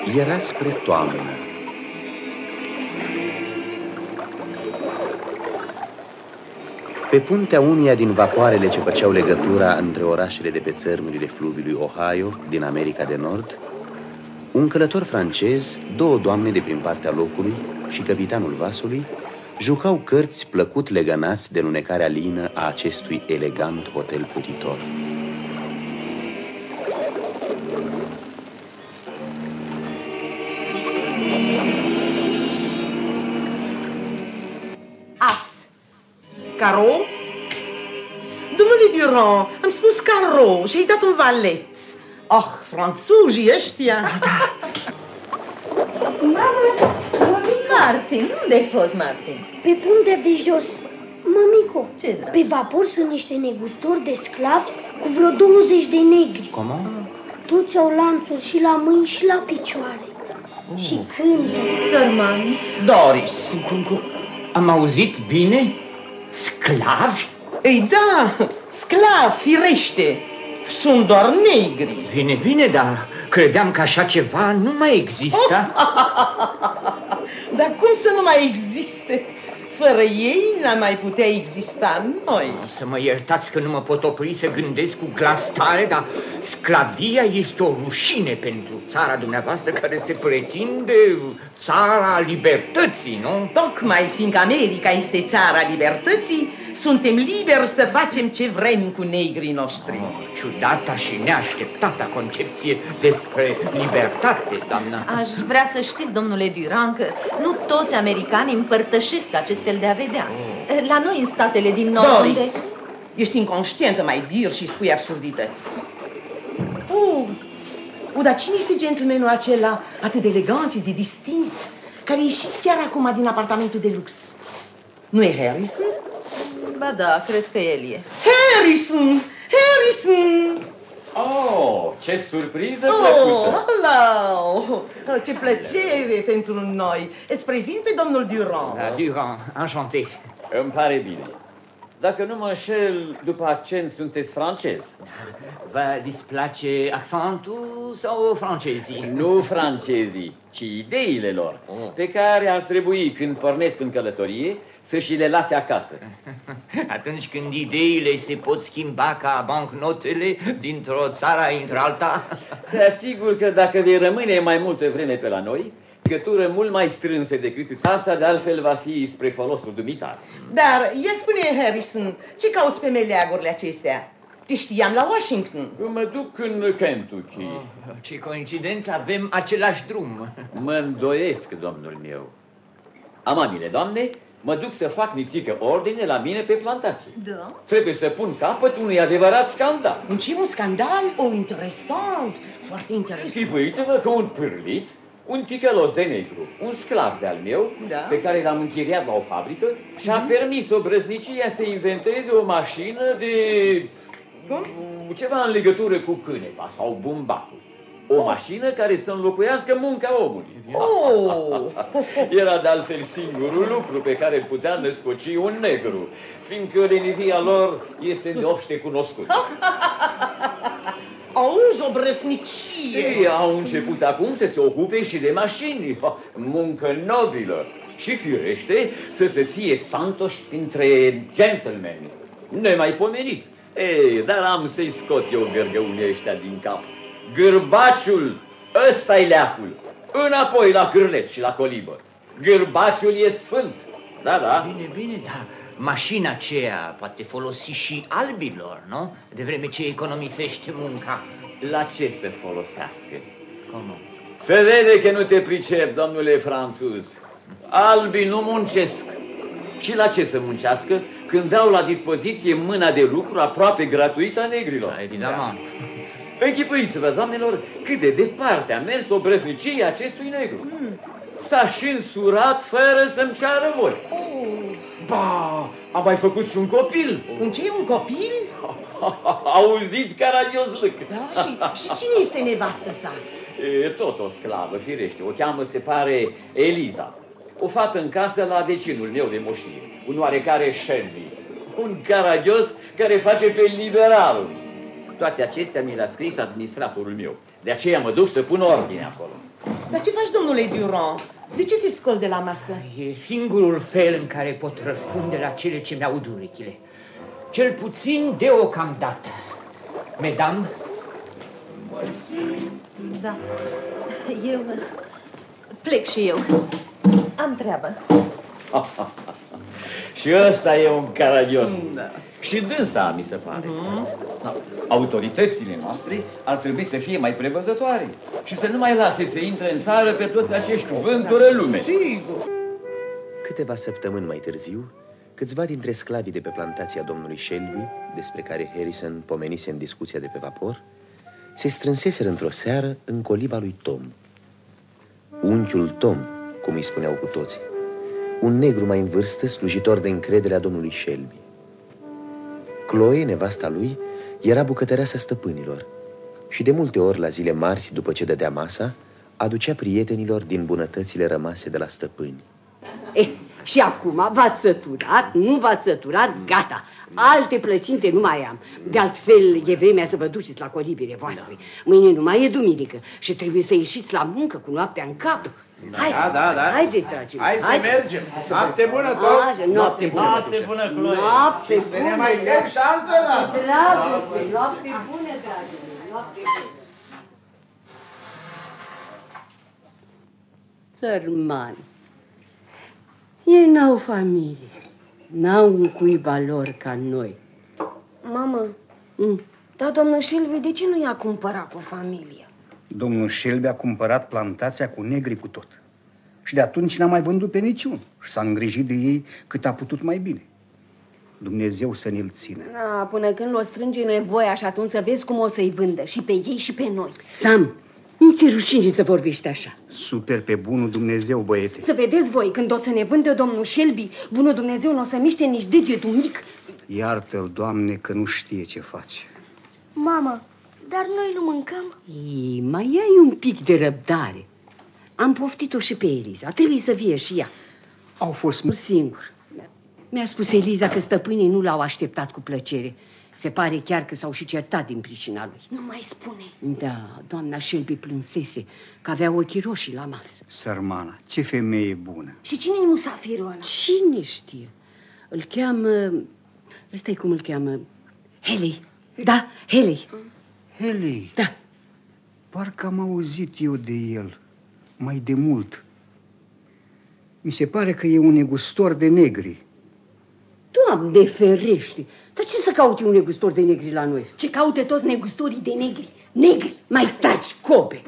Era spre toamnă. Pe puntea uneia din vapoarele ce făceau legătura între orașele de pe țărmurile fluviului Ohio din America de Nord, un călător francez, două doamne de prin partea locului și capitanul vasului jucau cărți plăcut legănați de lunecarea lină a acestui elegant hotel plutitor. Caro? Domnule Durand, am spus caro și ai dat un valet. Oh, franțuzii ăștia. Mamă, Martin, unde ai fost, Martin? pe puntea de jos. Mămico, Ce, drag? pe vapor sunt niște negustori de sclavi cu vreo 20 de negri. Cum? Toți au lanțuri și la mâini și la picioare. Și cântă. Sărmani. Doris. Am auzit bine? Sclavi? Ei da, sclavi, firește. Sunt doar negri. Bine, bine, dar credeam că așa ceva nu mai există. Dar cum să nu mai existe? Fără ei n-ar mai putea exista noi. Să mă iertați că nu mă pot opri să gândesc cu glas tare, dar sclavia este o rușine pentru țara dumneavoastră care se pretinde țara libertății, nu? Tocmai fiindcă America este țara libertății, suntem liberi să facem ce vrem cu negrii noștri. Ciudata și neașteptata concepție despre libertate, doamnă. Aș vrea să știți, domnule Durand, că nu toți americanii împărtășesc acest fel de a vedea. La noi, în statele din nord, unde... Doris, ești inconștientă, mai dir, și spui absurdități. Dar cine este gentlemanul acela atât de elegant și de distins, care a ieșit chiar acum din apartamentul de lux? Nu e Harrison? Ba da, cred că el e. Harrison! Harrison! Oh, ce surpriză plăcută! Hello! Ce plăcere pentru noi! Îți prezint pe domnul Durand. Da, Durand, enchanté. Îmi pare bine. Dacă nu mă înșel, după accent sunteți francez. Vă displace accentul sau francezii? Nu francezii, ci ideile lor, pe care ar trebui, când pornesc în călătorie, să și le lase acasă. Atunci când ideile se pot schimba ca bancnotele dintr-o țară într-alta? Te asigur că dacă vei rămâne mai multă vreme pe la noi, legătură mult mai strânsă decât asta, de altfel va fi spre folosul dumitare. Dar, ia spune, Harrison, ce cauți pe meleagurile acestea? Te știam la Washington. Mă duc în Kentucky. Ce coincidență, avem același drum. Mă îndoiesc, domnul meu. Amabile doamne, mă duc să fac nițică ordine la mine pe plantație. Da? Trebuie să pun capăt unui adevărat scandal. Un scandal? Interesant, foarte interesant. Închipuiți-vă că un pârlit, un ticălos de negru, un sclav de-al meu, Da. pe care l-am închiriat la o fabrică, și-a permis obrăznicia să inventeze o mașină de... ceva în legătură cu cânepa sau bumbatul. O mașină care să înlocuiască munca omului. Era de altfel singurul lucru pe care îl putea născoci un negru, fiindcă lenivia lor este de obște cunoscută. Auzi, o brăsnicie! Ei au început acum să se ocupe și de mașini, muncă nobilă și firește să se ție țantoși printre gentlemani. Nemaipomenit. Ei, dar am să-i scot eu gărgăunii ăștia din cap. Gârbaciul, ăsta-i leacul. Înapoi la cârleț și la colibă. Gârbaciul e sfânt. Da, da. Bine, bine, dar mașina aceea poate folosi și albilor, nu? De vreme ce economisește munca. La ce să folosească? Cum? Se vede că nu te pricep, domnule franțuz. Albii nu muncesc. Și la ce să muncească când dau la dispoziție mâna de lucru aproape gratuită a negrilor? Da, evident. Da. Închipuiți-vă, doamnelor, cât de departe a mers obrăznicia acestui negru. S-a și însurat fără să-mi ceară voi. Ba, a mai făcut și un copil. Un ce, un copil? Auziți, caragios-lâc. Da, și cine este nevastă sa? E tot o sclavă, firește. O cheamă, se pare, Eliza. O fată în casă la vecinul meu de moștire, un oarecare Shelby. Un caragios care face pe liberalul. Toate acestea mi le-a scris administratorul meu. De aceea mă duc să pun ordine acolo. Dar ce faci, domnule Durand? De ce te scoli de la masă? E singurul fel în care pot răspunde la cele ce mi-aud urechile. Cel puțin deocamdată. Mesdames? Da, eu plec și eu. Am treabă. Și ăsta e un caragios. Da. Și dânsa, mi se pare. Da. Autoritățile noastre ar trebui să fie mai prevăzătoare și să nu mai lase să intre în țară pe toate acești vânturi în lume. Sigur. Câteva săptămâni mai târziu, câțiva dintre sclavii de pe plantația domnului Shelby, despre care Harrison pomenise în discuția de pe vapor, se strânseseră într-o seară în coliba lui Tom. Unchiul Tom, cum îi spuneau cu toții, un negru mai în vârstă, slujitor de încredere a domnului Shelby. Chloe, nevasta lui, era bucătăreasa stăpânilor și de multe ori, la zile mari, după ce dădea masa, aducea prietenilor din bunătățile rămase de la stăpâni. Și acum v-ați săturat, nu v-ați săturat, gata. Alte plăcinte nu mai am. De altfel, e vremea să vă duceți la colibile voastre. Mâine nu mai e duminică și trebuie să ieșiți la muncă cu noaptea în cap. Hai, da. Haideți, dragii. Hai să mergem. Noapte bună, Tom. Noapte bună, Chloe. Noapte bună. Să ne mai dăm și altă dată. Dragoste, noapte bună, dragii. Noapte bună. Sărmani. Ei n-au familie. N-au un cuiba lor ca noi. Mamă, dar domnul Shelby de ce nu i-a cumpărat cu familie? Domnul Shelby a cumpărat plantația cu negri cu tot. Și de atunci n-a mai vândut pe niciun. Și s-a îngrijit de ei cât a putut mai bine. Dumnezeu să ne-l țină. Da, până când l-o strânge nevoia și atunci să vezi cum o să-i vândă. Și pe ei și pe noi. Sam, nu ți-e rușine să vorbești așa? Super pe bunul Dumnezeu, băiete. Să vedeți voi, când o să ne vândă domnul Shelby, bunul Dumnezeu nu o să miște nici degetul mic. Iartă-l, Doamne, că nu știe ce face. Mamă, dar noi nu mâncăm? Ei, mai ai un pic de răbdare. Am poftit-o și pe Eliza. Trebuie să vie și ea. Au fost singur. Mi-a spus Eliza că stăpânii nu l-au așteptat cu plăcere. Se pare chiar că s-au și certat din pricina lui. Nu mai spune. Da, doamna Shelby plânsese că avea ochii roșii la masă. Sărmana, ce femeie bună. Și cine-i musafirul ăla? Cine știe? Îl cheamă... Ăsta-i cum îl cheamă? Haley. Da, Haley. Haley? Da. Parcă am auzit eu de el mai de mult. Mi se pare că e un negustor de negri. Doamne ferește! Dar ce să caute un negustor de negri la noi? Ce caute toți negustorii de negri? Negri! Mai stați, cobe!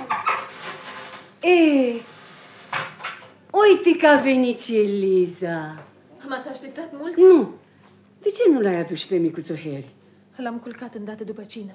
Uite că a venit și Eliza. M-ați așteptat mult? Nu. De ce nu l-ai adus pe micuțul Harry? L-am culcat îndată după cină.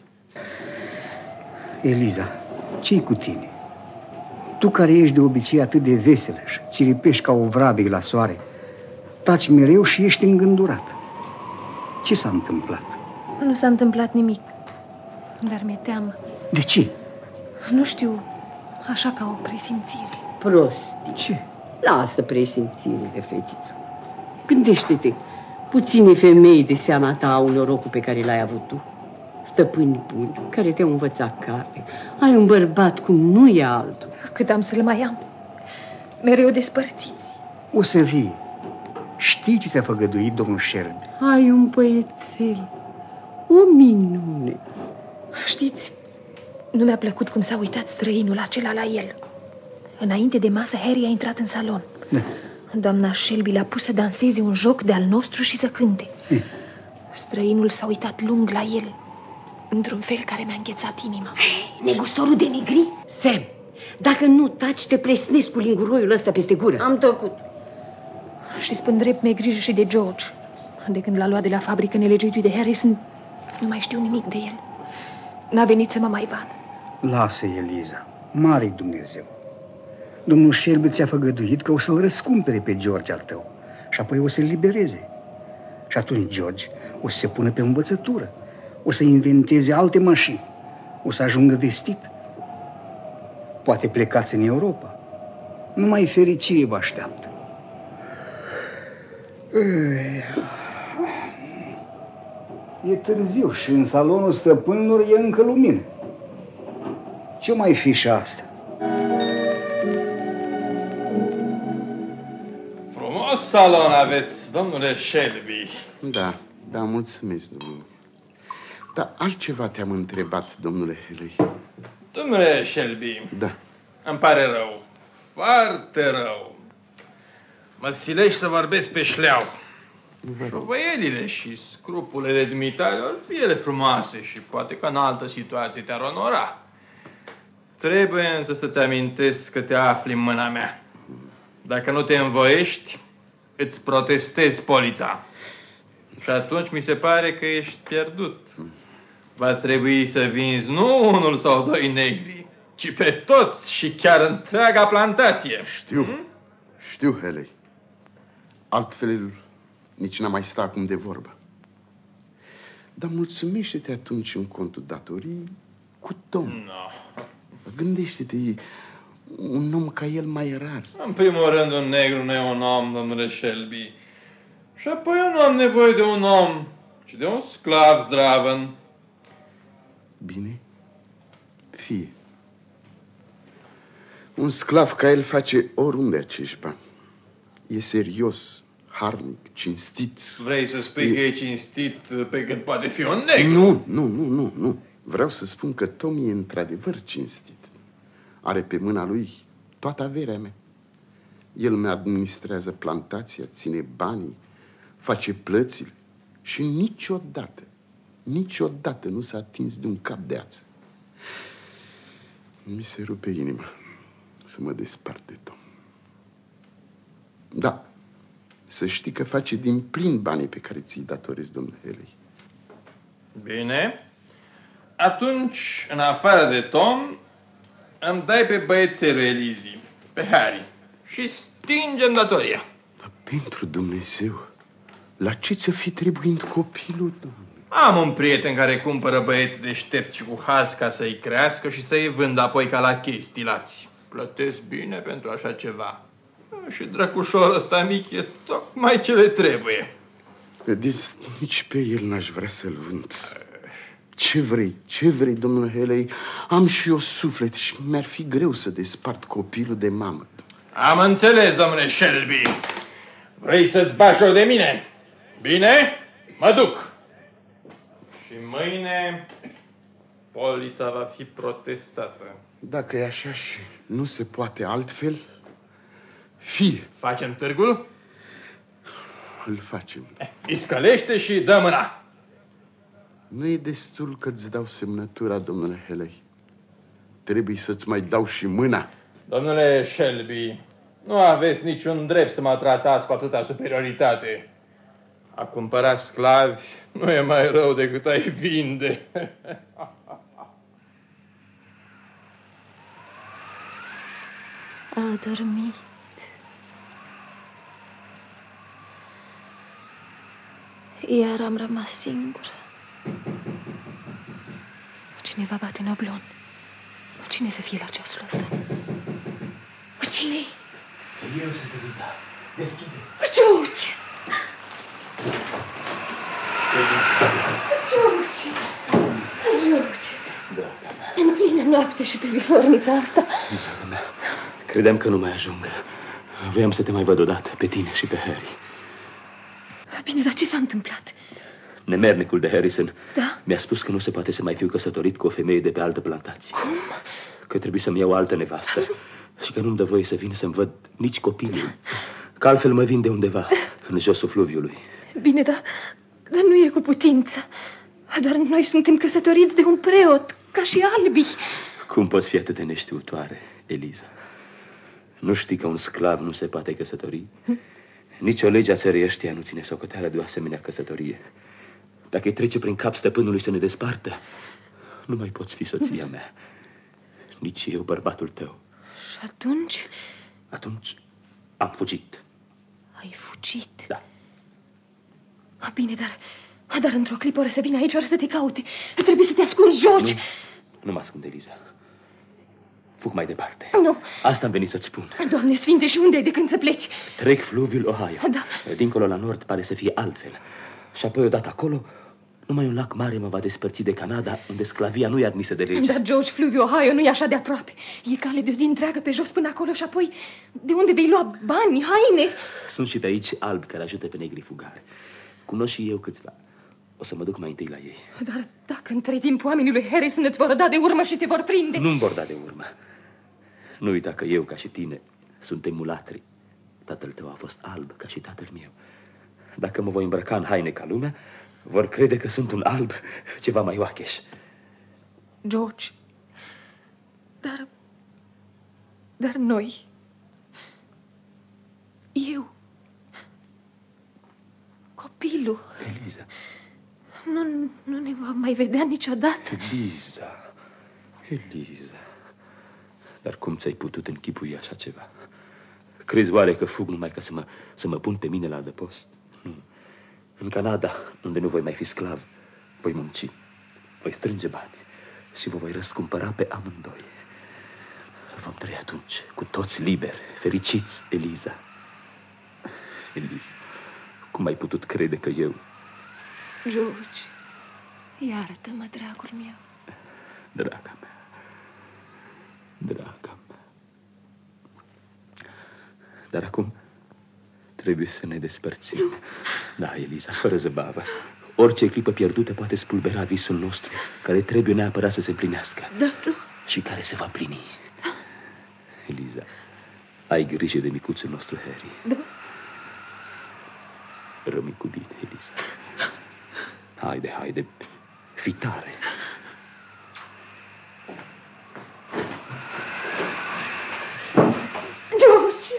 Eliza, ce-i cu tine? Tu care ești de obicei atât de veselă și țiripești ca o vrabie la soare, taci mereu și ești îngândurat. Ce s-a întâmplat? Nu s-a întâmplat nimic, dar mi-e teamă. De ce? Nu știu, așa ca o presimțire. Prostii. Ce? Lasă presimțirile, fetiță. Gândește-te, puține femei de seama ta au norocul pe care l-ai avut tu. Stăpâni buni, care te-au învățat carte. Ai un bărbat cum nu e altul. Cât am să-l mai am? Mereu despărțiți. O să vii. Știi ce ți-a făgăduit domnul Shelby? Ai un băiețel, o minune. Știți, nu mi-a plăcut cum s-a uitat străinul acela la el. Înainte de masă, Harry a intrat în salon. Da. Doamna Shelby l-a pus să danseze un joc de-al nostru și să cânte. Străinul s-a uitat lung la el, într-un fel care mi-a înghețat inima. Negustorul de negri? Sam, dacă nu taci, te presnesc cu linguroiul ăsta peste gură. Am tăcut. Și spun drept, mi-e grijă și de George. De când l-a luat de la fabrică nelegiuitul de Harrison, nu mai știu nimic de el. N-a venit să mă mai vadă. Lasă, Eliza, mare-i Dumnezeu. Domnul Shelby ți-a făgăduit că o să-l răscumpere pe George al tău și apoi o să-l libereze. Și atunci George o să se pună pe învățătură, o să inventeze alte mașini, o să ajungă vestit. Poate plecați în Europa. Numai fericire vă așteaptă. E târziu și în salonul stăpânilor e încă lumină. Ce mai fi și asta? salon aveți, domnule Shelby. Da, mulțumesc, domnule. Dar altceva te-am întrebat, domnule Haley. Domnule Shelby. Da. Îmi pare rău. Foarte rău. Mă silești să vorbesc pe șleau. Șovăielile și scrupulele dumitale ar fi ele frumoase și poate că în altă situație te-ar onora. Trebuie însă să-ți amintesc că te afli în mâna mea. Dacă nu te învoiești, îți protestezi polița. Și atunci mi se pare că ești pierdut. Va trebui să vinzi nu unul sau doi negri, ci pe toți și chiar întreaga plantație. Știu, Haley. Altfel nici n-am mai sta acum de vorbă. Dar mulțumește-te atunci în contul datorii cu Tom. No. Gândește-te, un om ca el mai rar. În primul rând, un negru nu e un om, domnule Shelby. Și apoi eu nu am nevoie de un om, ci de un sclav zdravăn. Bine, fie. Un sclav ca el face oriunde acești bani. E serios, harnic, cinstit. Vrei să spui că e cinstit pe cât poate fi un negru? Nu. Vreau să spun că Tom e într-adevăr cinstit. Are pe mâna lui toată averea mea. El mi administrează plantația, ține banii, face plățile și niciodată nu s-a atins de un cap de ață. Mi se rupe inima să mă despart de Tom. Da, să știi că face din plin banii pe care ți-i datorezi, domnule Haley. Bine. Atunci, în afară de Tom, îmi dai pe băiețelul Elizii, pe Harry, și stingem datoria. Dar pentru Dumnezeu, la ce ți-o fi trebuind copilul, domnule? Am un prieten care cumpără băieți deștepți și cu haz ca să-i crească și să-i vândă apoi ca la chei stilați. Plătesc bine pentru așa ceva. Și drăcușorul ăsta mic e tocmai ce le trebuie. Vedeți, nici pe el n-aș vrea să-l vând. Ce vrei, domnule Haley? Am și eu suflet și mi-ar fi greu să despart copilul de mamă. Am înțeles, domnule Shelby. Vrei să-ți bagi joc de mine? Bine, mă duc. Și mâine polița va fi protestată. Dacă e așa și nu se poate altfel, fie. Facem târgul? Îl facem. Iscălește și dă mâna. Nu e destul că-ți dau semnătura, domnule Haley. Trebuie să-ți mai dau și mâna. Domnule Shelby, nu aveți niciun drept să mă tratați cu atâta superioritate. A cumpăra sclavi nu e mai rău decât a-i vinde. A dormit. Iar am rămas singură. Cineva bate în oblon. Cine să fie la ceasul ăsta? Cine? Eu sunt Eliza. Deschide. George! George! Da. În plină noapte și pe vifornița asta. Dragă mea, credeam că nu mai ajung. Voiam să te mai văd odată, pe tine și pe Harry. Bine, dar ce s-a întâmplat? Nemernicul de Harrison mi-a spus că nu se poate să mai fiu căsătorit cu o femeie de pe altă plantație. Cum? Că trebuie să-mi iau o altă nevastă și că nu-mi dă voie să vin să-mi văd nici copilul. Că altfel mă vin de undeva, în josul fluviului. Bine, dar nu e cu putință. Doar noi suntem căsătoriți de un preot, ca și albii. Cum poți fi atât de neștiutoare, Eliza? Nu știi că un sclav nu se poate căsători? Nici o lege a țării ăștia nu ține socoteală de o asemenea căsătorie. Dacă îi trece prin cap stăpânului să ne despartă, nu mai poți fi soția mea. Nici eu, bărbatul tău. Și atunci? Atunci am fugit. Ai fugit? Da. Bine, dar într-o clipă ori să vină aici, ori să te caute. Trebuie să te ascunzi, George. Nu mă ascund, Eliza. Fug mai departe. Nu. Asta am venit să-ți spun. Doamne sfinte, și unde ai de când să pleci? Trec fluviul Ohio. Da. Dincolo la nord pare să fie altfel. Și apoi odată acolo, Numai un lac mare mă va despărți de Canada, unde sclavia nu e admisă de lege. Dar George, fluviul Ohio nu e așa de aproape. E cale de o zi întreagă pe jos până acolo și apoi de unde vei lua bani, haine? Sunt și pe aici albi care ajută pe negri fugari. Cunosc și eu câțiva. O să mă duc mai întâi la ei. Dar dacă între timp oamenii lui Harrison îți vor da de urmă și te vor prinde... Nu-mi vor da de urmă. Nu uita că eu, ca și tine, suntem mulatri. Tatăl tău a fost alb, ca și tatăl meu. Dacă mă voi îmbrăca în haine ca lumea, vor crede că sunt un alb ceva mai oacheș. George, dar noi... Eu... Copilul... Eliza... Nu ne va mai vedea niciodată. Eliza... Dar cum ți-ai putut închipui așa ceva? Crezi oare că fug numai ca să mă pun pe mine la adăpost? Nu. În Canada, unde nu voi mai fi sclav, voi munci, voi strânge bani și vă voi răscumpăra pe amândoi. Vom trăi atunci, cu toți liberi, fericiți, Eliza. Eliza, cum ai putut crede că eu... George, iartă-mă, dragul meu. Draga mea, draga mea. Dar acum trebuie să ne despărțim. Nu. Da, Eliza, fără zăbavă. Orice clipă pierdută poate spulbera visul nostru, care trebuie neapărat să se împlinească. Da. Și care se va împlini. Da. Eliza, ai grijă de micuțul nostru, Harry. Da. Rămâi cu bine, Eliza. Haide, fii tare. George!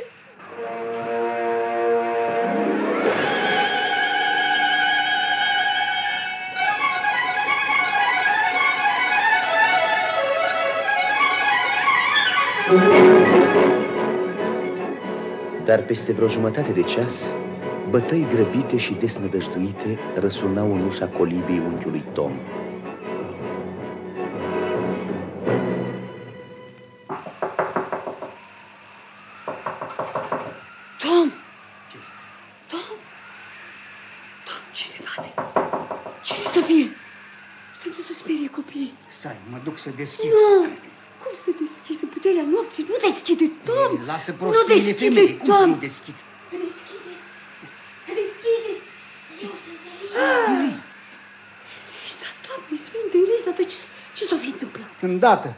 Dar peste vreo jumătate de ceas, bătăi grăbite și desnădăjduite răsunau în ușa colibii unchiului Tom. Tom! Tom! Tom, cine bate? Cine să fie? Să nu se sperie copiii. Stai, mă duc să deschid. Nu! Cum să deschid? În puterea nopții? Nu deschide, Tom! Ei, lasă prostiile femeie. Cum să nu deschid? Deschideți! Eu sunt Eliza! Eliza, Doamne Sfinte, Eliza, dar ce s-o fi întâmplat? Îndată!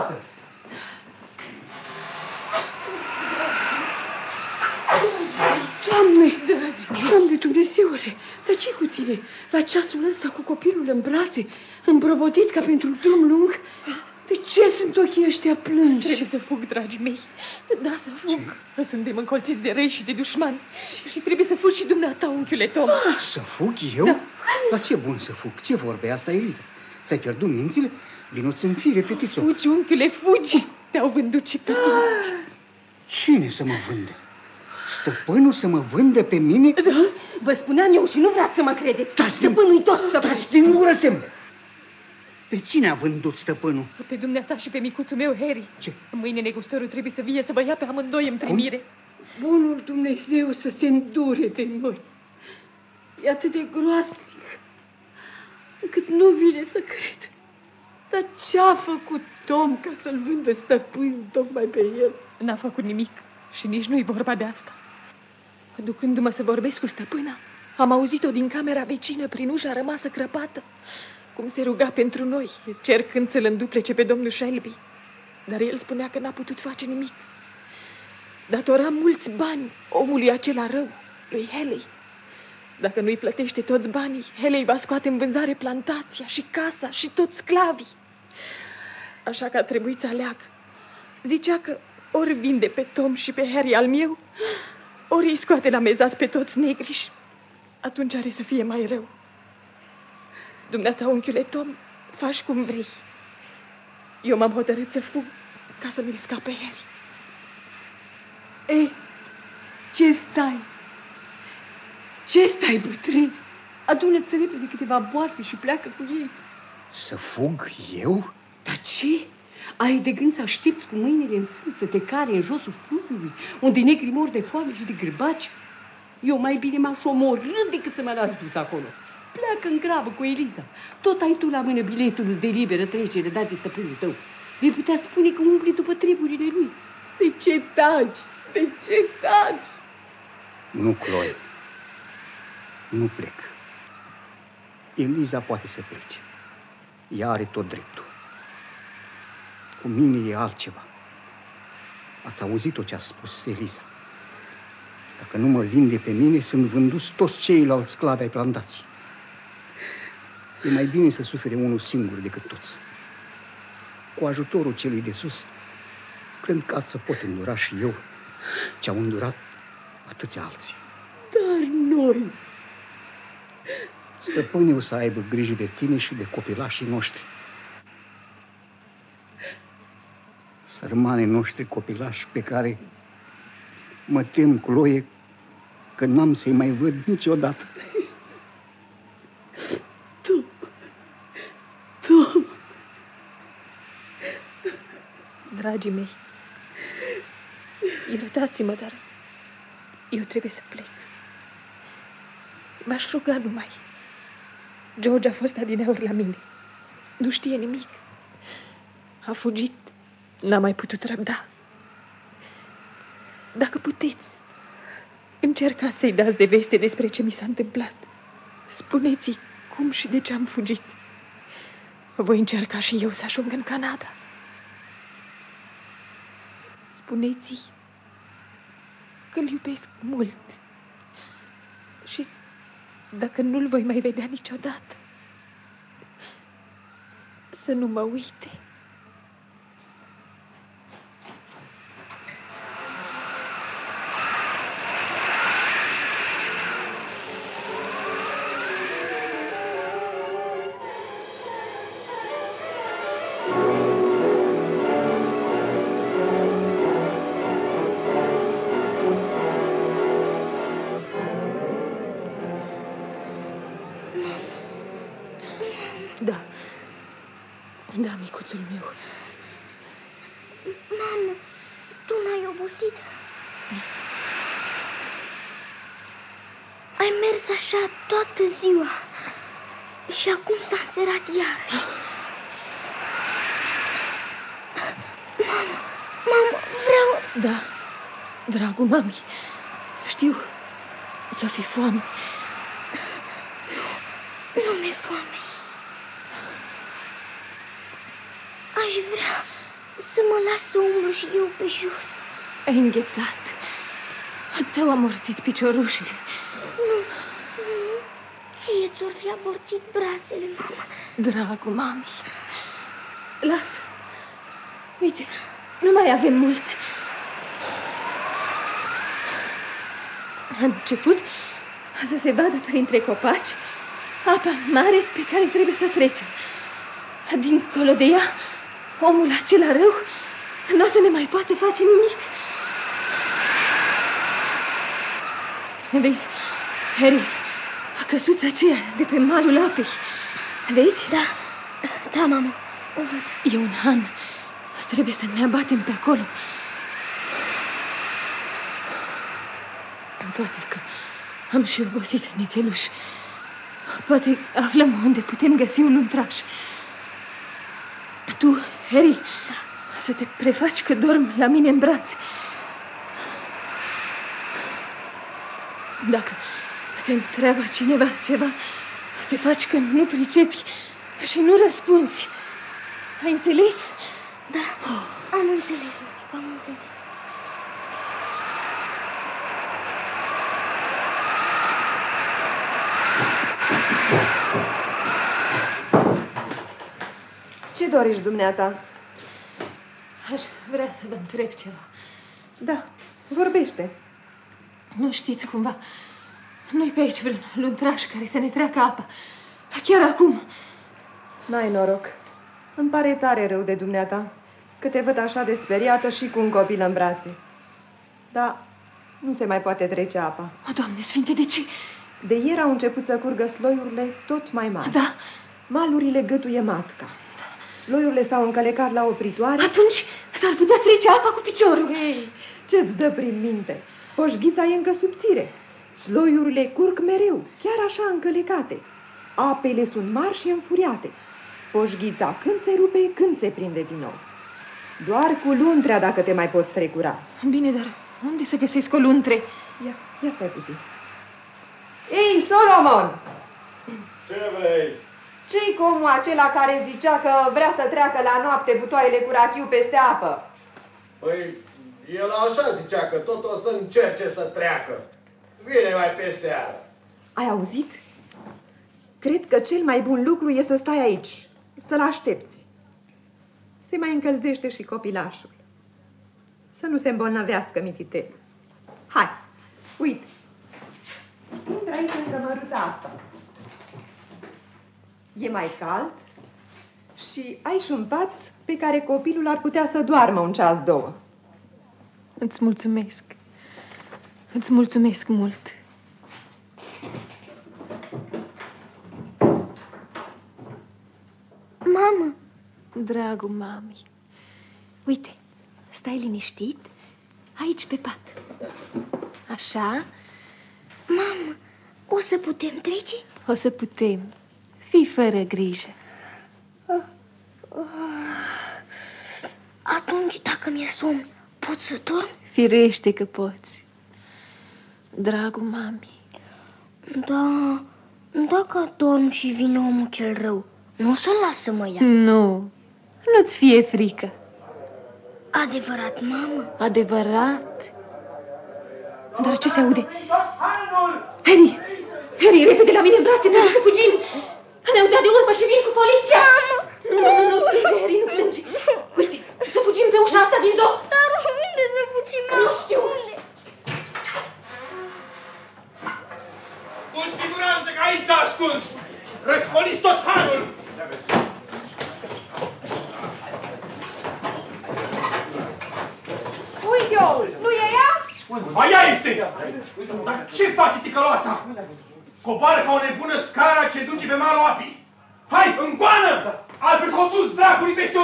Doamne Dumnezeule, dar ce cu tine? La ceasul ăsta cu copilul în brațe, îmbrăvodit ca pentru un drum lung? De ce sunt ochii ăștia plânși? Trebuie să fug, dragii mei. Da, să fug. Suntem încolțiți de răi și de dușmani. Și trebuie să fug și dumneata, unchiule Tom. Să fug eu? Da. La ce bun să fug? Ce vorbe asta, Eliza? Ți-ai pierdut mințile? Vino-ți în fire, fetițo. Fugi, unchiule, fugi! Te-au vândut și pe tine. Cine să mă vândă? Stăpânul să mă vândă pe mine? Da, vă spuneam eu și nu vreați să mă credeți. Stăpânul-i tot stăpân. Taci din gură, semne. Pe cine a vândut stăpânul? Pe dumneata și pe micuțul meu, Harry. Ce? Mâine negustorul trebuie să vie să vă ia pe amândoi în primire. Bunul Dumnezeu să se îndure de noi. E atât de groaznic, încât nu vine să cred. Dar ce-a făcut Tom ca să-l vândă stăpânul tocmai pe el? N-a făcut nimic și nici nu-i vorba de asta. Ducându-mă să vorbesc cu stăpâna, am auzit-o din camera vecină prin ușa rămasă crăpată, cum se ruga pentru noi, cercând să-l înduplece pe domnul Shelby. Dar el spunea că n-a putut face nimic. Datora mulți bani omului acela rău, lui Haley. Dacă nu-i plătește toți banii, Haley va scoate în vânzare plantația și casa și toți sclavii. Așa că a trebuit să aleagă. Zicea că ori vinde pe Tom și pe Harry al meu, ori îi scoate la mezat pe toți negriși. Atunci are să fie mai rău. Dumneata, unchiule Tom, faci cum vrei. Eu m-am hotărât să fug ca să mi-l scap pe Harry. Ei, ce stai? Ce stai, bătrân? Adună-ți repede câteva boarfe și pleacă cu ei. Să fug eu? Dar ce? Ai de gând să aștepți cu mâinile în sân să te care în josul fluviului, unde negrii mor de foame și de grăbaci? Eu mai bine m-aș omorî decât să mă las dus acolo. Pleacă în grabă cu Eliza. Tot ai tu la mână biletul de liberă trecere dat de stăpânul tău. Vei putea spune că umpli după treburile lui. De ce taci? De ce taci? Nu, Chloe. Nu plec. Eliza poate să plece. Ea are tot dreptul. Cu mine e altceva. Ați auzit-o ce a spus Eliza. Dacă nu mă vinde pe mine, sunt vânduți toți ceilalți sclavi ai plantației. E mai bine să sufere unul singur decât toți. Cu ajutorul celui de sus, cred că să pot îndura și eu ce au îndurat atâția alții. Dar noi... Stăpânii o să aibă grijă de tine și de copilașii noștri. Sărmanii noștri copilași pe care mă tem, Chloe, că n-am să-i mai văd niciodată. Tu... Dragii mei, iertați-mă, dar eu trebuie să plec. M-aș ruga numai. George a fost adineauri la mine. Nu știe nimic. A fugit. N-a mai putut răbda. Dacă puteți, încercați să-i dați de veste despre ce mi s-a întâmplat. Spuneți-i cum și de ce am fugit. Voi încerca și eu să ajung în Canada. Spuneți-i că-l iubesc mult și dacă nu-l voi mai vedea niciodată, să nu mă uite. Da, micuțul meu. Mamă, tu n-ai obosit? Ai mers așa toată ziua și acum s-a înserat iarăși. Mamă, vreau... Da, dragul mami, știu, ți-o fi foame. Nu mi-e foame. Aș vrea să mă las să umblu și eu pe jos. Ai înghețat. Ți-au amorțit piciorușile. Nu. Ție ți-or fi abortit brațele, mama. Dragul mami, lasă. Uite, nu mai avem mult. A început să se vadă printre copaci apa mare pe care trebuie să trecem. Dincolo de ea, omul acela rău nu o să ne mai poate face nimic. Vezi, Harry, căsuța aceea de pe malul apei. Vezi? Da, mamă, o văd. E un han. Trebuie să ne abatem pe acolo. Poate că am și obosit nițeluș. Poate aflăm unde putem găsi un luntraș. Tu, Harry, să te prefaci că dorm la mine în braț. Dacă te întreabă cineva ceva, te faci că nu pricepi și nu răspunzi. Ai înțeles? Da, am înțeles, mămică, am înțeles. Ce dorești, dumneata? Aș vrea să vă întreb ceva. Da, vorbește. Nu știți cumva, nu-i pe aici vreun luntraș care să ne treacă apa, chiar acum? N-ai noroc. Îmi pare tare rău de dumneata, că te văd așa de speriată și cu un copil în brațe. Da, nu se mai poate trece apa. O, Doamne Sfinte, de ce? De ieri au început să curgă sloiurile tot mai mari. Da? Malurile gătuie matca. Sloiurile s-au încălecat la opritoare. Atunci s-ar putea trece apa cu piciorul. Ei, ce-ți dă prin minte? Poșghița e încă subțire. Sloiurile curg mereu, chiar așa încălecate. Apele sunt mari și înfuriate. Poșghița când se rupe, când se prinde din nou. Doar cu luntrea dacă te mai poți strecura. Bine, dar unde să găsesc o luntre? Ia stai puțin. Ei, Solomon! Ce vrei? Ce-i cu omul acela care zicea că vrea să treacă la noapte butoaiele cu rachiu peste apă? Păi, el așa zicea, că tot o să încerce să treacă. Vine mai pe seară. Ai auzit? Cred că cel mai bun lucru e să stai aici, să-l aștepți. Se mai încălzește și copilașul. Să nu se îmbolnăvească mititel. Hai, uite. Intră aici în cămăruța asta. E mai cald și ai și un pat pe care copilul ar putea să doarmă un ceas, două. Îți mulțumesc. Îți mulțumesc mult. Mamă! Dragul mami, uite, stai liniștit aici pe pat. Așa? Mamă, o să putem trece? O să putem. Fii fără grijă. Atunci, dacă mi-e somn, pot să dorm? Firește că poți. Dragul mami. Da, dacă dorm și vine omul cel rău, nu o să-l las să mă ia. Nu, nu-ți fie frică. Adevărat, mamă? Adevărat. Dar ce se aude? Harry! Harry, repede la mine în brațe, trebuie să fugim! Ne-au dat de urmă și vin cu poliția! Nu plânge, Harry, nu plânge! Uite, să fugim pe ușa asta din loc! Dar unde să fugim, mamă? Nu știu! Cu siguranță că aici s-a ascuns! Răscoliți tot hanul! Uite-o! Nu e ea? Mai ea este! Dar ce face ticăloasa? Coboară ca o nebună scara ce duce pe malul apii! Hai, în goană! Altfel s-au dus dracului peste $1000!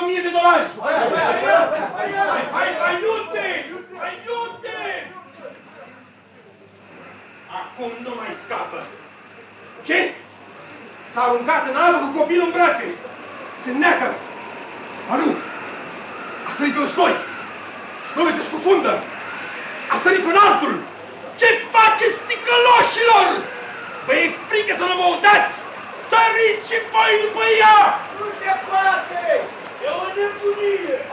Hai, aiute! Aiute! Acum nu mai scapă! Ce? S-a aruncat în apă cu copilul în brațe! Se neacă! A, nu! A sărit pe un stoi! Stoiul se scufundă! A sărit pe altul! Ce faceți, ticăloșilor? Vă e frică să nu vă udați? Săriți și voi după ea! Nu se poate! E o nebunie!